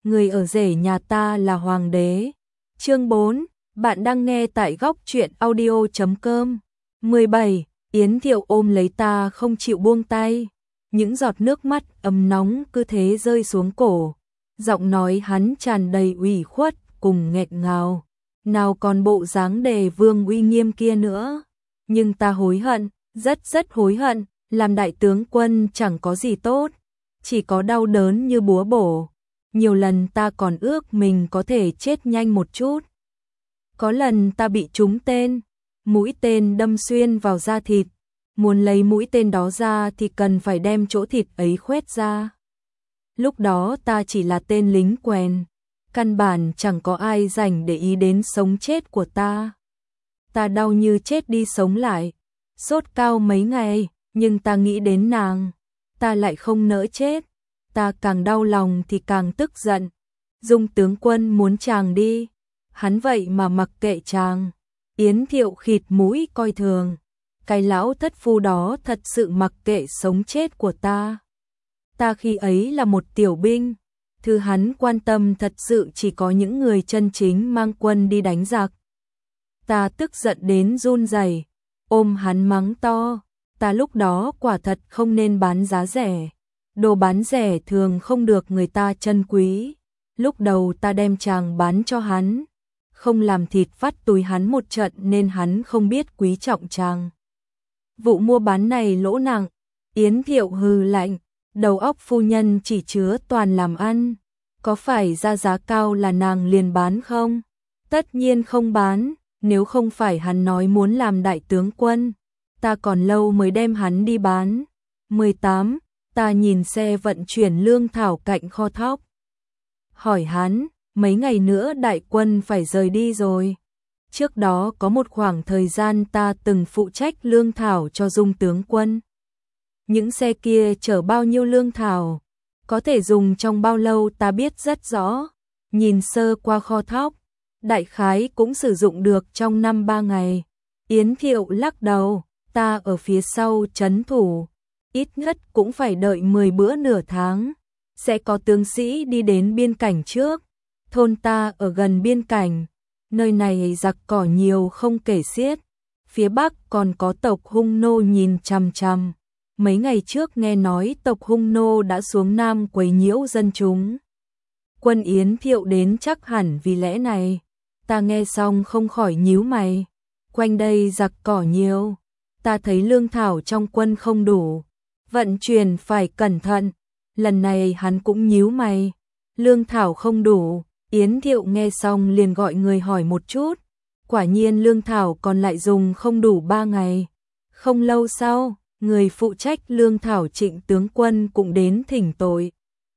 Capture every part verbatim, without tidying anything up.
người ở rể nhà ta là hoàng đế. Chương bốn, bạn đang nghe tại góc truyện audio chấm com. mười bảy, Yến Thiệu ôm lấy ta không chịu buông tay. Những giọt nước mắt ấm nóng cứ thế rơi xuống cổ. Giọng nói hắn tràn đầy ủy khuất cùng nghẹn ngào. Nào còn bộ dáng đề vương uy nghiêm kia nữa. Nhưng ta hối hận, rất rất hối hận, làm đại tướng quân chẳng có gì tốt, chỉ có đau đớn như búa bổ. Nhiều lần ta còn ước mình có thể chết nhanh một chút. Có lần ta bị trúng tên, mũi tên đâm xuyên vào da thịt. Muốn lấy mũi tên đó ra thì cần phải đem chỗ thịt ấy khoét ra. Lúc đó ta chỉ là tên lính quèn, căn bản chẳng có ai rảnh để ý đến sống chết của ta. Ta đau như chết đi sống lại, sốt cao mấy ngày, nhưng ta nghĩ đến nàng, ta lại không nỡ chết. Ta càng đau lòng thì càng tức giận. Dung tướng quân muốn chàng đi, hắn vậy mà mặc kệ chàng. Yến Thiệu khịt mũi coi thường. Cái lão thất phu đó thật sự mặc kệ sống chết của ta. Ta khi ấy là một tiểu binh, thứ hắn quan tâm thật sự chỉ có những người chân chính mang quân đi đánh giặc. Ta tức giận đến run rẩy, ôm hắn mắng to. Ta lúc đó quả thật không nên bán giá rẻ. Đồ bán rẻ thường không được người ta trân quý. Lúc đầu ta đem chàng bán cho hắn, không làm thịt vắt túi hắn một trận nên hắn không biết quý trọng chàng. Vụ mua bán này lỗ nặng. Yến Thiệu hừ lạnh, đầu óc phu nhân chỉ chứa toàn làm ăn. Có phải ra giá cao là nàng liền bán không? Tất nhiên không bán, nếu không phải hắn nói muốn làm đại tướng quân, ta còn lâu mới đem hắn đi bán. mười tám. Ta nhìn xe vận chuyển lương thảo cạnh kho thóc. Hỏi hắn, mấy ngày nữa đại quân phải rời đi rồi. Trước đó có một khoảng thời gian ta từng phụ trách lương thảo cho Dung tướng quân. Những xe kia chở bao nhiêu lương thảo, có thể dùng trong bao lâu ta biết rất rõ. Nhìn sơ qua kho thóc, đại khái cũng sử dụng được trong năm ba ngày. Yến Thiệu lắc đầu, ta ở phía sau trấn thủ, ít nhất cũng phải đợi mười bữa nửa tháng. Sẽ có tướng sĩ đi đến biên cảnh trước. Thôn ta ở gần biên cảnh, nơi này giặc cỏ nhiều không kể xiết. Phía bắc còn có tộc Hung Nô nhìn chằm chằm. Mấy ngày trước nghe nói tộc Hung Nô đã xuống Nam quấy nhiễu dân chúng. Quân Yến Thiệu đến chắc hẳn vì lẽ này. Ta nghe xong không khỏi nhíu mày. Quanh đây giặc cỏ nhiều, ta thấy lương thảo trong quân không đủ, vận chuyển phải cẩn thận. Lần này hắn cũng nhíu mày. Lương thảo không đủ. Yến Thiệu nghe xong liền gọi người hỏi một chút. Quả nhiên lương thảo còn lại dùng không đủ ba ngày. Không lâu sau, người phụ trách lương thảo Trịnh tướng quân cũng đến thỉnh tội.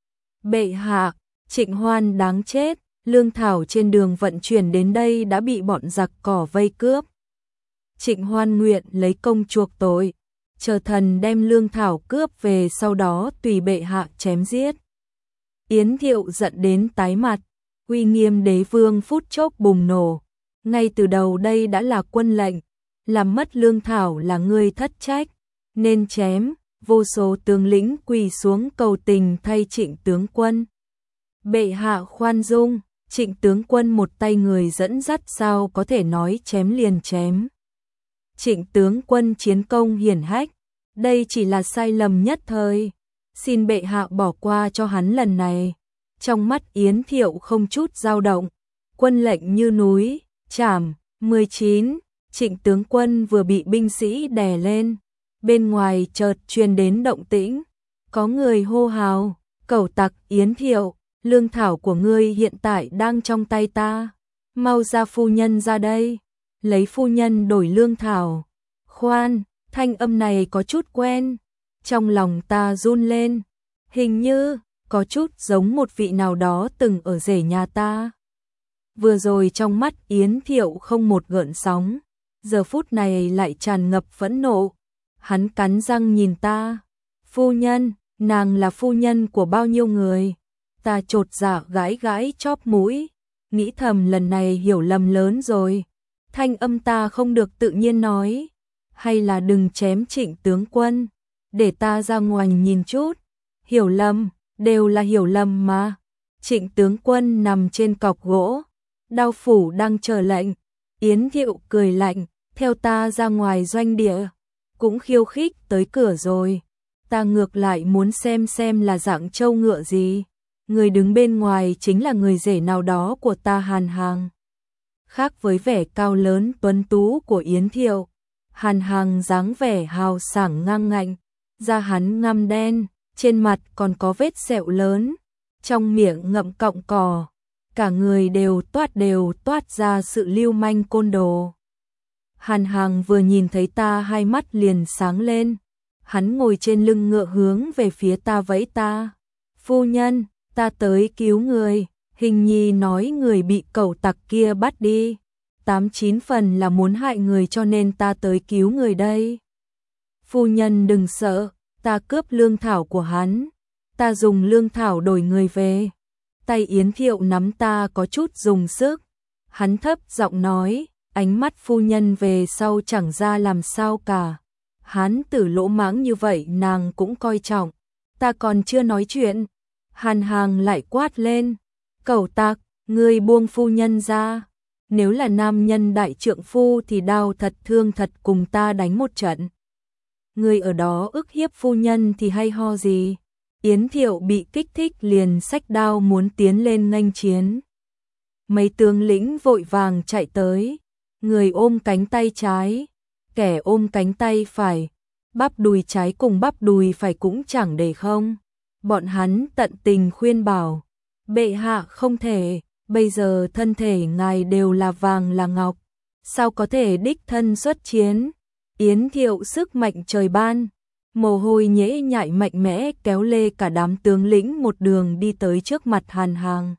Bệ hạ, Trịnh Hoan đáng chết, lương thảo trên đường vận chuyển đến đây đã bị bọn giặc cỏ vây cướp. Trịnh Hoan nguyện lấy công chuộc tội, chờ thần đem lương thảo cướp về sau đó tùy bệ hạ chém giết. Yến Thiệu giận đến tái mặt, uy nghiêm đế vương phút chốc bùng nổ. Ngay từ đầu đây đã là quân lệnh, làm mất lương thảo là ngươi thất trách, nên chém. Vô số tướng lĩnh quỳ xuống cầu tình thay Trịnh tướng quân. Bệ hạ khoan dung, Trịnh tướng quân một tay người dẫn dắt sao có thể nói chém liền chém. Trịnh tướng quân chiến công hiển hách, đây chỉ là sai lầm nhất thời, xin bệ hạ bỏ qua cho hắn lần này. Trong mắt Yến Thiệu không chút dao động, quân lệnh như núi, chảm. mười chín. Trịnh tướng quân vừa bị binh sĩ đè lên, bên ngoài chợt truyền đến động tĩnh, có người hô hào, cẩu tặc Yến Thiệu, lương thảo của ngươi hiện tại đang trong tay ta, mau ra phu nhân ra đây, lấy phu nhân đổi lương thảo. Khoan, thanh âm này có chút quen, trong lòng ta run lên, hình như có chút giống một vị nào đó từng ở rể nhà ta. Vừa rồi trong mắt Yến Thiệu không một gợn sóng, giờ phút này lại tràn ngập phẫn nộ. Hắn cắn răng nhìn ta, phu nhân, nàng là phu nhân của bao nhiêu người. Ta chột dạ gãi gãi chóp mũi, nghĩ thầm lần này hiểu lầm lớn rồi. Thanh âm ta không được tự nhiên nói, hay là đừng chém Trịnh tướng quân, để ta ra ngoài nhìn chút. Hiểu lầm, đều là hiểu lầm mà. Trịnh tướng quân nằm trên cọc gỗ, đao phủ đang chờ lệnh. Yến Thiệu cười lạnh, theo ta ra ngoài doanh địa, cũng khiêu khích tới cửa rồi. Ta ngược lại muốn xem xem là dạng trâu ngựa gì. Người đứng bên ngoài chính là người rể nào đó của ta Hàn Hàng. Khác với vẻ cao lớn tuấn tú của Yến Thiệu, Hàn Hàng dáng vẻ hào sảng ngang ngạnh, da hắn ngăm đen, trên mặt còn có vết sẹo lớn, trong miệng ngậm cọng cỏ, cả người đều toát đều toát ra sự lưu manh côn đồ. Hàn Hàng vừa nhìn thấy ta hai mắt liền sáng lên, hắn ngồi trên lưng ngựa hướng về phía ta vẫy ta. Phu nhân, ta tới cứu người, hình nhi nói người bị cẩu tặc kia bắt đi. Tám chín phần là muốn hại người cho nên ta tới cứu người đây. Phu nhân đừng sợ, ta cướp lương thảo của hắn, ta dùng lương thảo đổi người về. Tay Yến Thiệu nắm ta có chút dùng sức, hắn thấp giọng nói, ánh mắt phu nhân về sau chẳng ra làm sao cả. Hán tử lỗ mãng như vậy nàng cũng coi trọng. Ta còn chưa nói chuyện, Hàn Hàng lại quát lên, cẩu tặc, ngươi buông phu nhân ra. Nếu là nam nhân đại trượng phu thì đau thật thương thật cùng ta đánh một trận. Ngươi ở đó ức hiếp phu nhân thì hay ho gì. Yến Thiệu bị kích thích liền xách đao muốn tiến lên nghênh chiến. Mấy tướng lĩnh vội vàng chạy tới, người ôm cánh tay trái, kẻ ôm cánh tay phải, bắp đùi trái cùng bắp đùi phải cũng chẳng để không. Bọn hắn tận tình khuyên bảo, bệ hạ không thể, bây giờ thân thể ngài đều là vàng là ngọc, sao có thể đích thân xuất chiến. Yến Thiệu sức mạnh trời ban, mồ hôi nhễ nhại mạnh mẽ kéo lê cả đám tướng lĩnh một đường đi tới trước mặt Hàn Hàng.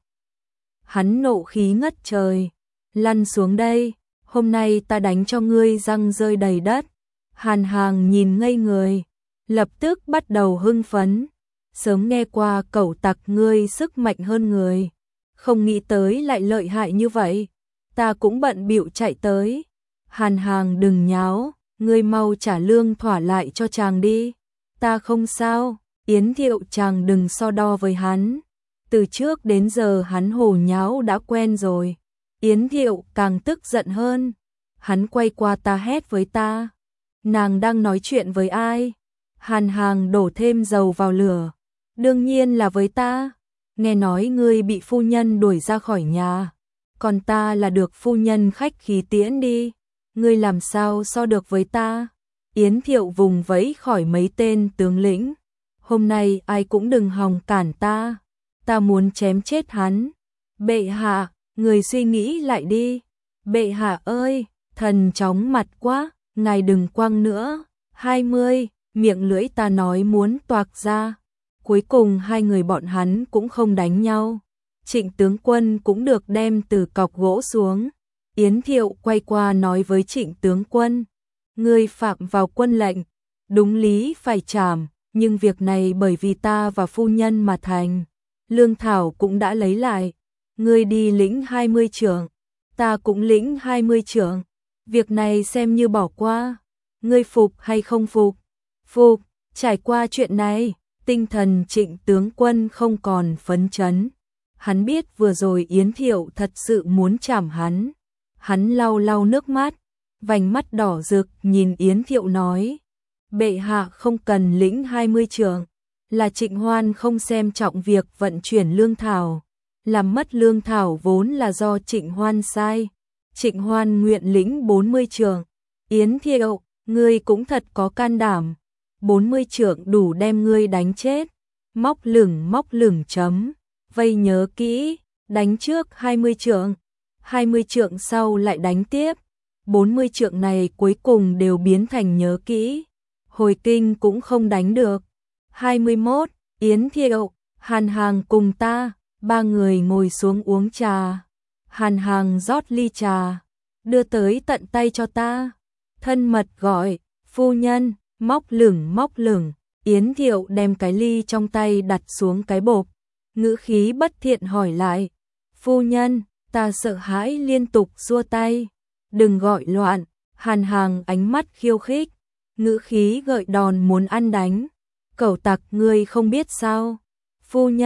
Hắn nộ khí ngất trời, lăn xuống đây, hôm nay ta đánh cho ngươi răng rơi đầy đất. Hàn Hàng nhìn ngây người, lập tức bắt đầu hưng phấn, sớm nghe qua cẩu tặc ngươi sức mạnh hơn người, không nghĩ tới lại lợi hại như vậy, ta cũng bận bịu chạy tới. Hàn Hàng đừng nháo, ngươi mau trả lương thỏa lại cho chàng đi. Ta không sao, Yến Thiệu chàng đừng so đo với hắn, từ trước đến giờ hắn hồ nháo đã quen rồi. Yến Thiệu càng tức giận hơn, hắn quay qua ta hét với ta, nàng đang nói chuyện với ai? Hàn Hàng đổ thêm dầu vào lửa, đương nhiên là với ta, nghe nói ngươi bị phu nhân đuổi ra khỏi nhà, còn ta là được phu nhân khách khí tiễn đi, ngươi làm sao so được với ta? Yến Thiệu vùng vẫy khỏi mấy tên tướng lĩnh, hôm nay ai cũng đừng hòng cản ta, ta muốn chém chết hắn. Bệ hạ, người suy nghĩ lại đi. Bệ hạ ơi, thần chóng mặt quá, ngài đừng quăng nữa. Hai mươi, miệng lưỡi ta nói muốn toạc ra. Cuối cùng hai người bọn hắn cũng không đánh nhau. Trịnh tướng quân cũng được đem từ cọc gỗ xuống. Yến Thiệu quay qua nói với Trịnh tướng quân, ngươi phạm vào quân lệnh, đúng lý phải trảm, nhưng việc này bởi vì ta và phu nhân mà thành. Lương thảo cũng đã lấy lại, ngươi đi lĩnh hai mươi trượng, ta cũng lĩnh hai mươi trượng, việc này xem như bỏ qua, ngươi phục hay không phục? Phục. Trải qua chuyện này, tinh thần Trịnh tướng quân không còn phấn chấn, hắn biết vừa rồi Yến Thiệu thật sự muốn chảm hắn, hắn lau lau nước mắt, vành mắt đỏ rực nhìn Yến Thiệu nói, bệ hạ không cần lĩnh hai mươi trượng, là Trịnh Hoan không xem trọng việc vận chuyển lương thảo, làm mất lương thảo vốn là do Trịnh Hoan sai, Trịnh Hoan nguyện lĩnh bốn mươi trượng. Yến Thiệu, ngươi cũng thật có can đảm, bốn mươi trượng đủ đem ngươi đánh chết. Móc lửng móc lửng chấm, vây nhớ kỹ, đánh trước hai mươi trượng, hai mươi trượng sau lại đánh tiếp, bốn mươi trượng này cuối cùng đều biến thành nhớ kỹ, hồi kinh cũng không đánh được. hai mươi mốt, Yến Thiệu, Hàn Hàng cùng ta, ba người ngồi xuống uống trà. Hàn Hàng rót ly trà, đưa tới tận tay cho ta, thân mật gọi, phu nhân, móc lửng móc lửng. Yến Thiệu đem cái ly trong tay đặt xuống cái bộp, ngữ khí bất thiện hỏi lại, phu nhân, ta sợ hãi liên tục xua tay, đừng gọi loạn. Hàn Hàng ánh mắt khiêu khích, ngữ khí gợi đòn muốn ăn đánh, cẩu tặc ngươi không biết sao? Phu nhân,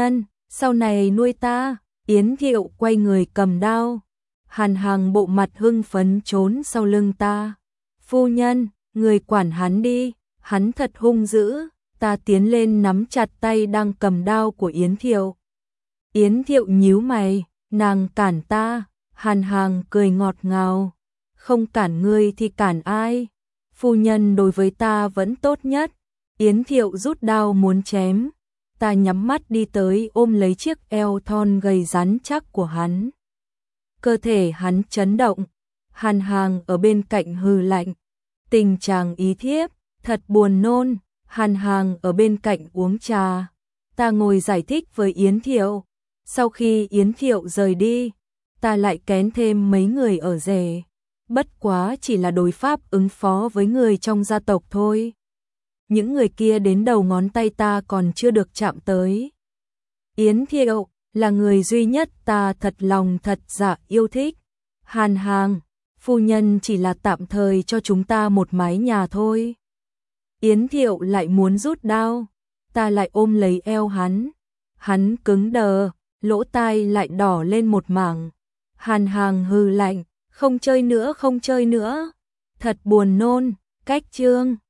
sau này nuôi ta. Yến Thiệu quay người cầm đao. Hàn Hằng bộ mặt hưng phấn trốn sau lưng ta. Phu nhân, người quản hắn đi, hắn thật hung dữ. Ta tiến lên nắm chặt tay đang cầm đao của Yến Thiệu. Yến Thiệu nhíu mày, nàng cản ta. Hàn Hằng cười ngọt ngào. Không cản ngươi thì cản ai? Phu nhân đối với ta vẫn tốt nhất. Yến Thiệu rút đao muốn chém. Ta nhắm mắt đi tới ôm lấy chiếc eo thon gầy rắn chắc của hắn. Cơ thể hắn chấn động. Hàn Hằng ở bên cạnh hừ lạnh. Tình chàng ý thiếp, thật buồn nôn. Hàn Hằng ở bên cạnh uống trà. Ta ngồi giải thích với Yến Thiệu. Sau khi Yến Thiệu rời đi, ta lại kén thêm mấy người ở rể. Bất quá chỉ là đối pháp ứng phó với người trong gia tộc thôi. Những người kia đến đầu ngón tay ta còn chưa được chạm tới. Yến Thiệu là người duy nhất ta thật lòng thật dạ yêu thích. Hàn Hằng, phu nhân chỉ là tạm thời cho chúng ta một mái nhà thôi. Yến Thiệu lại muốn rút đao, ta lại ôm lấy eo hắn. Hắn cứng đờ, lỗ tai lại đỏ lên một mảng. Hàn Hằng hừ lạnh, không chơi nữa không chơi nữa. Thật buồn nôn, cách chương.